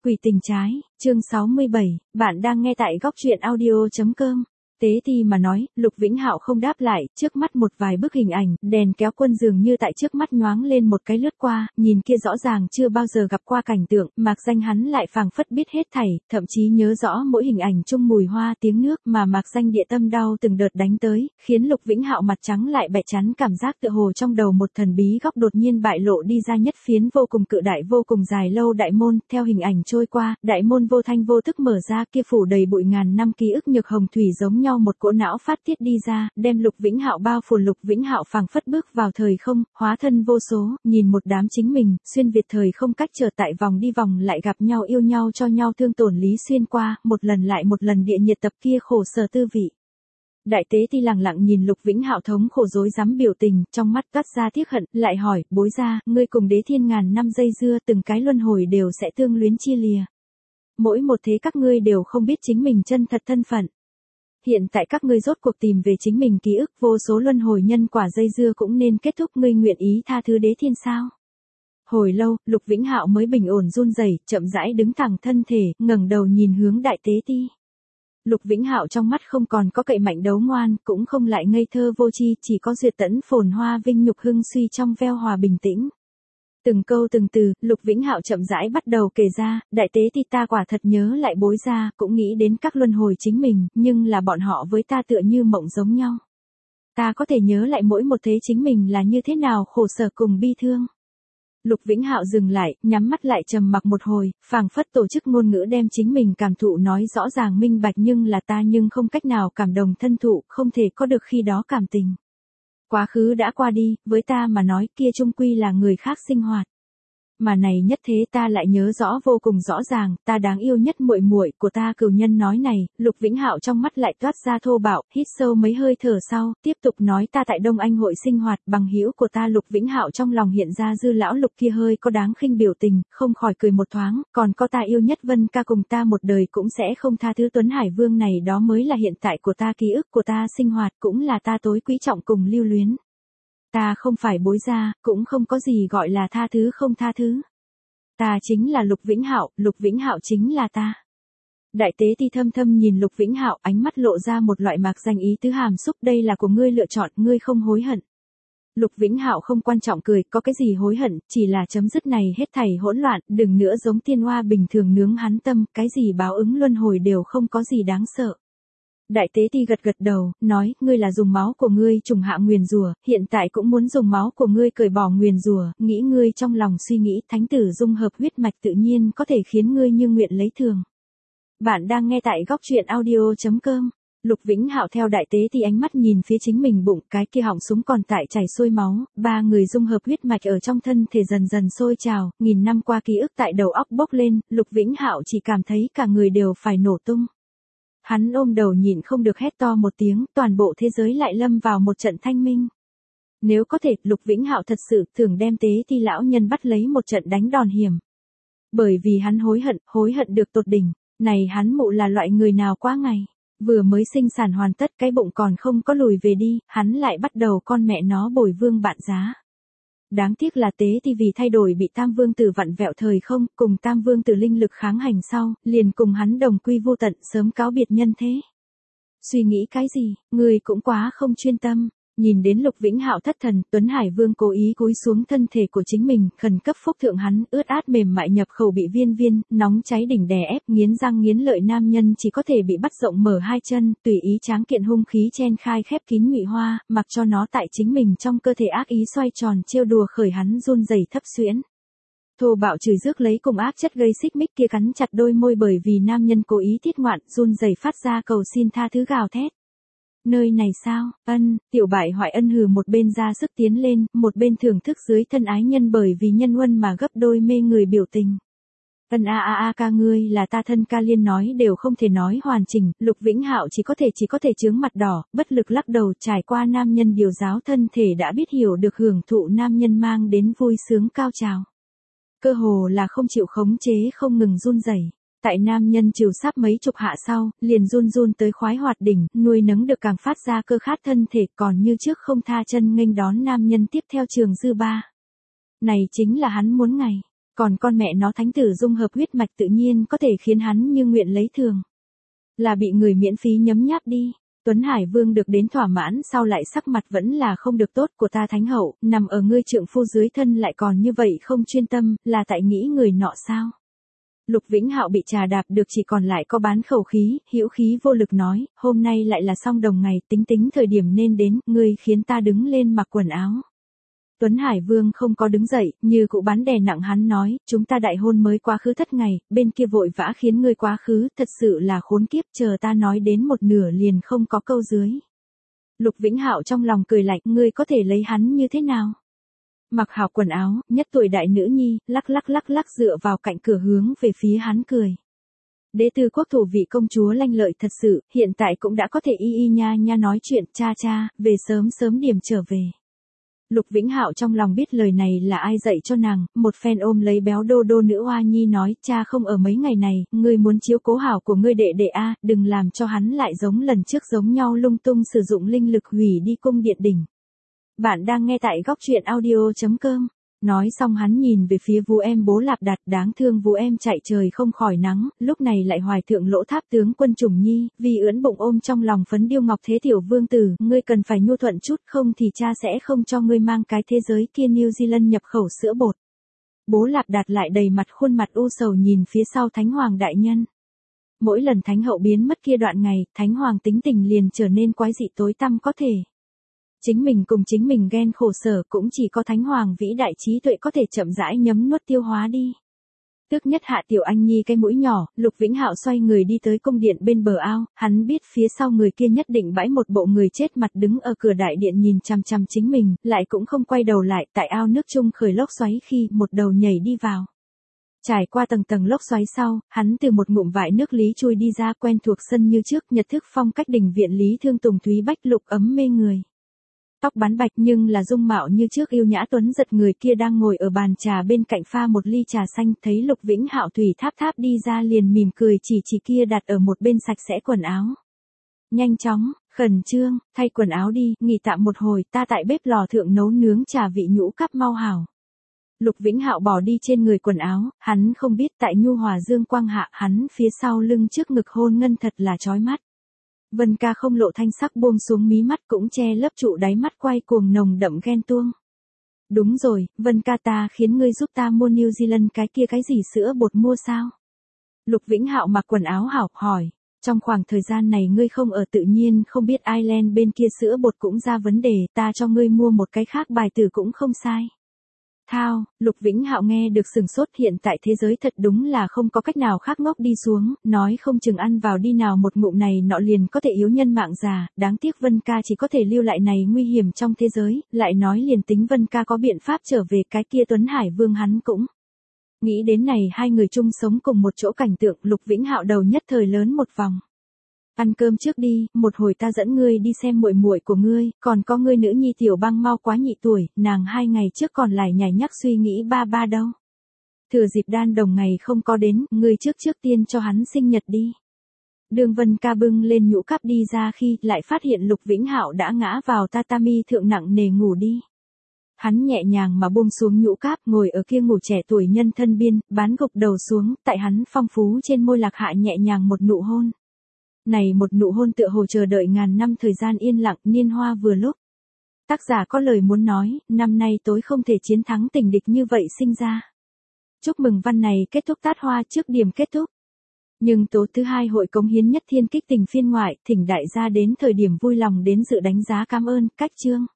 Quỷ tình trái, chương 67, bạn đang nghe tại góc truyện audio.com. Tế thì mà nói, Lục Vĩnh Hạo không đáp lại, trước mắt một vài bức hình ảnh, đèn kéo quân dường như tại trước mắt nhoáng lên một cái lướt qua, nhìn kia rõ ràng chưa bao giờ gặp qua cảnh tượng, Mạc Danh hắn lại phảng phất biết hết thảy, thậm chí nhớ rõ mỗi hình ảnh chung mùi hoa tiếng nước mà Mạc Danh địa tâm đau từng đợt đánh tới, khiến Lục Vĩnh Hạo mặt trắng lại bẻ chắn, cảm giác tựa hồ trong đầu một thần bí góc đột nhiên bại lộ đi ra nhất phiến vô cùng cự đại vô cùng dài lâu đại môn, theo hình ảnh trôi qua, đại môn vô thanh vô thức mở ra, kia phủ đầy bụi ngàn năm ký ức nhược hồng thủy giống nhau một cỗ não phát tiết đi ra, đem Lục Vĩnh Hạo bao phủ. Lục Vĩnh Hạo phảng phất bước vào thời không, hóa thân vô số, nhìn một đám chính mình, xuyên việt thời không cách trở tại vòng đi vòng lại gặp nhau yêu nhau cho nhau thương tổn lý xuyên qua, một lần lại một lần địa nhiệt tập kia khổ sở tư vị. Đại tế ti lặng lặng nhìn Lục Vĩnh Hạo thống khổ rối rắm biểu tình, trong mắt toát ra tiếc hận, lại hỏi, bối gia, ngươi cùng Đế Thiên ngàn năm dây dưa, từng cái luân hồi đều sẽ tương luyến chia lìa. Mỗi một thế các ngươi đều không biết chính mình chân thật thân phận. Hiện tại các ngươi rốt cuộc tìm về chính mình ký ức, vô số luân hồi nhân quả dây dưa cũng nên kết thúc, ngươi nguyện ý tha thứ Đế Thiên sao? Hồi lâu, Lục Vĩnh Hạo mới bình ổn run rẩy, chậm rãi đứng thẳng thân thể, ngẩng đầu nhìn hướng đại tế ti. Lục Vĩnh Hạo trong mắt không còn có cậy mạnh đấu ngoan, cũng không lại ngây thơ vô tri, chỉ có duyệt tẫn phồn hoa vinh nhục hưng suy trong veo hòa bình tĩnh. Từng câu từng từ, Lục Vĩnh Hạo chậm rãi bắt đầu kể ra, đại tế thì ta quả thật nhớ lại bối gia, cũng nghĩ đến các luân hồi chính mình, nhưng là bọn họ với ta tựa như mộng giống nhau. Ta có thể nhớ lại mỗi một thế chính mình là như thế nào khổ sở cùng bi thương. Lục Vĩnh Hạo dừng lại, nhắm mắt lại trầm mặc một hồi, phảng phất tổ chức ngôn ngữ đem chính mình cảm thụ nói rõ ràng minh bạch, nhưng là ta nhưng không cách nào cảm đồng thân thụ, không thể có được khi đó cảm tình. Quá khứ đã qua đi, với ta mà nói kia chung quy là người khác sinh hoạt. Mà này nhất thế ta lại nhớ rõ vô cùng rõ ràng, ta đáng yêu nhất muội muội của ta cửu nhân nói này, Lục Vĩnh Hạo trong mắt lại toát ra thô bạo, hít sâu mấy hơi thở sau, tiếp tục nói ta tại Đông Anh hội sinh hoạt, bằng hữu của ta. Lục Vĩnh Hạo trong lòng hiện ra Dư lão Lục kia hơi có đáng khinh biểu tình, không khỏi cười một thoáng, còn có ta yêu nhất Vân ca cùng ta một đời cũng sẽ không tha thứ Tuấn Hải Vương này, đó mới là hiện tại của ta, ký ức của ta, sinh hoạt cũng là ta tối quý trọng cùng lưu luyến. Ta không phải bối gia, cũng không có gì gọi là tha thứ không tha thứ. Ta chính là Lục Vĩnh Hạo, Lục Vĩnh Hạo chính là ta. Đại tế ti thâm thâm nhìn Lục Vĩnh Hạo, ánh mắt lộ ra một loại mạc danh ý tứ hàm xúc, đây là của ngươi lựa chọn, ngươi không hối hận. Lục Vĩnh Hạo không quan trọng cười, có cái gì hối hận, chỉ là chấm dứt này hết thảy hỗn loạn, đừng nữa giống tiên hoa bình thường nướng hắn tâm, cái gì báo ứng luân hồi đều không có gì đáng sợ. Đại tế ti gật gật đầu, nói, ngươi là dùng máu của ngươi trùng hạ nguyền rủa, hiện tại cũng muốn dùng máu của ngươi cởi bỏ nguyền rủa, nghĩ ngươi trong lòng suy nghĩ, thánh tử dung hợp huyết mạch tự nhiên có thể khiến ngươi như nguyện lấy thường. Bạn đang nghe tại góc truyện audio.com. Lục Vĩnh Hạo theo đại tế ti ánh mắt nhìn phía chính mình bụng, cái kia họng súng còn tại chảy xuôi máu, ba người dung hợp huyết mạch ở trong thân thể dần dần sôi trào, nghìn năm qua ký ức tại đầu óc bốc lên, Lục Vĩnh Hạo chỉ cảm thấy cả người đều phải nổ tung. Hắn ôm đầu nhịn không được hét to một tiếng, toàn bộ thế giới lại lâm vào một trận thanh minh. Nếu có thể, Lục Vĩnh Hạo thật sự thường đem tế ti lão nhân bắt lấy một trận đánh đòn hiểm. Bởi vì hắn hối hận được tột đỉnh, này hắn mụ là loại người nào quá ngày, vừa mới sinh sản hoàn tất cái bụng còn không có lùi về đi, hắn lại bắt đầu con mẹ nó bồi vương bạn giá. Đáng tiếc là tế thì vì thay đổi bị Tam Vương Tử vặn vẹo thời không, cùng Tam Vương Tử linh lực kháng hành sau, liền cùng hắn đồng quy vô tận, sớm cáo biệt nhân thế. Suy nghĩ cái gì, người cũng quá không chuyên tâm. Nhìn đến Lục Vĩnh Hạo thất thần, Tuấn Hải Vương cố ý cúi xuống thân thể của chính mình, khẩn cấp phúc thượng hắn, ướt át mềm mại nhập khẩu bị viên, nóng cháy đỉnh đè ép, nghiến răng nghiến lợi nam nhân chỉ có thể bị bắt rộng mở hai chân, tùy ý tráng kiện hung khí chen khai khép kín nhụy hoa, mặc cho nó tại chính mình trong cơ thể ác ý xoay tròn, trêu đùa khởi hắn run rẩy thấp xuyễn. Thô bạo chửi rước lấy cùng ác chất gây xích mích kia cắn chặt đôi môi, bởi vì nam nhân cố ý thiết ngoạn, run rẩy phát ra cầu xin tha thứ gào thét. Nơi này sao, tiểu bại hoại ân hừ một bên ra sức tiến lên, một bên thưởng thức dưới thân ái nhân bởi vì nhân huân mà gấp đôi mê người biểu tình. Ca ngươi là ta thân ca, liên nói đều không thể nói hoàn chỉnh, Lục Vĩnh Hạo chỉ có thể chướng mặt đỏ, bất lực lắc đầu, trải qua nam nhân điều giáo thân thể đã biết hiểu được hưởng thụ nam nhân mang đến vui sướng cao trào. Cơ hồ là không chịu khống chế không ngừng run rẩy. Tại nam nhân chiều sắp mấy chục hạ sau, liền run tới khoái hoạt đỉnh, nuôi nấng được càng phát ra cơ khát thân thể, còn như trước không tha chân nghênh đón nam nhân tiếp theo trường dư ba. Này chính là hắn muốn ngày. Còn con mẹ nó thánh tử dung hợp huyết mạch tự nhiên có thể khiến hắn như nguyện lấy thường. Là bị người miễn phí nhấm nháp đi. Tuấn Hải Vương được đến thỏa mãn sau lại sắc mặt vẫn là không được tốt của ta thánh hậu, nằm ở ngươi trượng phu dưới thân lại còn như vậy không chuyên tâm, là tại nghĩ người nọ sao? Lục Vĩnh Hạo bị trà đạp được chỉ còn lại có bán khẩu khí, hữu khí vô lực nói, hôm nay lại là song đồng ngày, tính thời điểm nên đến, ngươi khiến ta đứng lên mặc quần áo. Tuấn Hải Vương không có đứng dậy, như cụ bán đè nặng hắn nói, chúng ta đại hôn mới quá khứ thất ngày, bên kia vội vã khiến ngươi quá khứ, thật sự là khốn kiếp, chờ ta nói đến một nửa liền không có câu dưới. Lục Vĩnh Hạo trong lòng cười lạnh, ngươi có thể lấy hắn như thế nào? Mặc hảo quần áo, nhất tuổi đại nữ nhi, lắc dựa vào cạnh cửa hướng về phía hắn cười. Đế tư quốc thủ vị công chúa lanh lợi thật sự, hiện tại cũng đã có thể y nha nói chuyện, cha, về sớm điểm trở về. Lục Vĩnh Hạo trong lòng biết lời này là ai dạy cho nàng, một phen ôm lấy béo đô nữ oa nhi nói, cha không ở mấy ngày này, ngươi muốn chiếu cố hảo của ngươi đệ a, đừng làm cho hắn lại giống lần trước giống nhau lung tung sử dụng linh lực hủy đi cung điện đỉnh. Bạn đang nghe tại góc truyện audio.com. Nói xong hắn nhìn về phía Vú Em Bố Lạp Đạt, đáng thương Vú Em chạy trời không khỏi nắng, lúc này lại hoài thượng Lỗ Tháp tướng quân Trùng Nhi, vì ưỡn bụng ôm trong lòng phấn điêu ngọc thế tiểu vương tử, ngươi cần phải nhu thuận chút không thì cha sẽ không cho ngươi mang cái thế giới kia New Zealand nhập khẩu sữa bột. Bố Lạp Đạt lại đầy mặt khuôn mặt u sầu nhìn phía sau Thánh Hoàng đại nhân. Mỗi lần Thánh hậu biến mất kia đoạn ngày, Thánh Hoàng tính tình liền trở nên quái dị tối tăm có thể. Chính mình cùng chính mình ghen khổ sở cũng chỉ có Thánh Hoàng vĩ đại trí tuệ có thể chậm rãi nhấm nuốt tiêu hóa đi. Tức nhất hạ tiểu anh nhi cái mũi nhỏ, Lục Vĩnh Hạo xoay người đi tới cung điện bên bờ ao, hắn biết phía sau người kia nhất định bãi một bộ người chết mặt đứng ở cửa đại điện nhìn chằm chằm chính mình, lại cũng không quay đầu lại, tại ao nước chung khởi lốc xoáy khi một đầu nhảy đi vào. Trải qua tầng lốc xoáy sau, hắn từ một ngụm vại nước lý chui đi ra quen thuộc sân như trước, nhật thức phong cách đình viện Lý Thương Tùng Thúy Bách Lục ấm mê người. Tóc bán bạch nhưng là dung mạo như trước yêu nhã tuấn giật người kia đang ngồi ở bàn trà bên cạnh pha một ly trà xanh, thấy Lục Vĩnh Hạo thủy tháp đi ra liền mỉm cười chỉ kia đặt ở một bên sạch sẽ quần áo. Nhanh chóng, khẩn trương, thay quần áo đi, nghỉ tạm một hồi, ta tại bếp lò thượng nấu nướng trà vị nhũ cắp mau hảo. Lục Vĩnh Hạo bỏ đi trên người quần áo, hắn không biết tại nhu hòa dương quang hạ hắn phía sau lưng trước ngực hôn ngân thật là chói mắt. Vân Ca không lộ thanh sắc buông xuống mí mắt cũng che lấp trụ đáy mắt quay cuồng nồng đậm ghen tuông. Đúng rồi, Vân Ca ta khiến ngươi giúp ta mua New Zealand cái kia cái gì sữa bột mua sao? Lục Vĩnh Hạo mặc quần áo hảo hỏi, trong khoảng thời gian này ngươi không ở tự nhiên không biết Ireland bên kia sữa bột cũng ra vấn đề, ta cho ngươi mua một cái khác bài tử cũng không sai. Thao, Lục Vĩnh Hạo nghe được sừng sốt, hiện tại thế giới thật đúng là không có cách nào khác ngốc đi xuống, nói không chừng ăn vào đi nào một ngụm này nọ liền có thể yếu nhân mạng già, đáng tiếc Vân Ca chỉ có thể lưu lại này nguy hiểm trong thế giới, lại nói liền tính Vân Ca có biện pháp trở về cái kia Tuấn Hải Vương hắn cũng. Nghĩ đến này hai người chung sống cùng một chỗ cảnh tượng, Lục Vĩnh Hạo đầu nhất thời lớn một vòng. Ăn cơm trước đi, một hồi ta dẫn ngươi đi xem muội muội của ngươi, còn có ngươi nữ nhi Tiểu Băng mau quá nhị tuổi, nàng 2 ngày trước còn lại nhảy nhắc suy nghĩ ba đâu. Thừa dịp đan đồng ngày không có đến, ngươi trước tiên cho hắn sinh nhật đi. Đường Vân Ca bưng lên nhũ cắp đi ra khi lại phát hiện Lục Vĩnh Hạo đã ngã vào tatami thượng nặng nề ngủ đi. Hắn nhẹ nhàng mà buông xuống nhũ cáp ngồi ở kia ngủ trẻ tuổi nhân thân biên, bán gục đầu xuống, tại hắn phong phú trên môi lạc hạ nhẹ nhàng một nụ hôn. Này một nụ hôn tựa hồ chờ đợi ngàn năm thời gian yên lặng, niên hoa vừa lúc. Tác giả có lời muốn nói, năm nay tối không thể chiến thắng tình địch như vậy sinh ra. Chúc mừng văn này kết thúc tát hoa trước điểm kết thúc. Nhưng tố thứ 2 hội cống hiến nhất thiên kích tình phiên ngoại, thỉnh đại gia đến thời điểm vui lòng đến dự đánh giá cảm ơn, cách chương.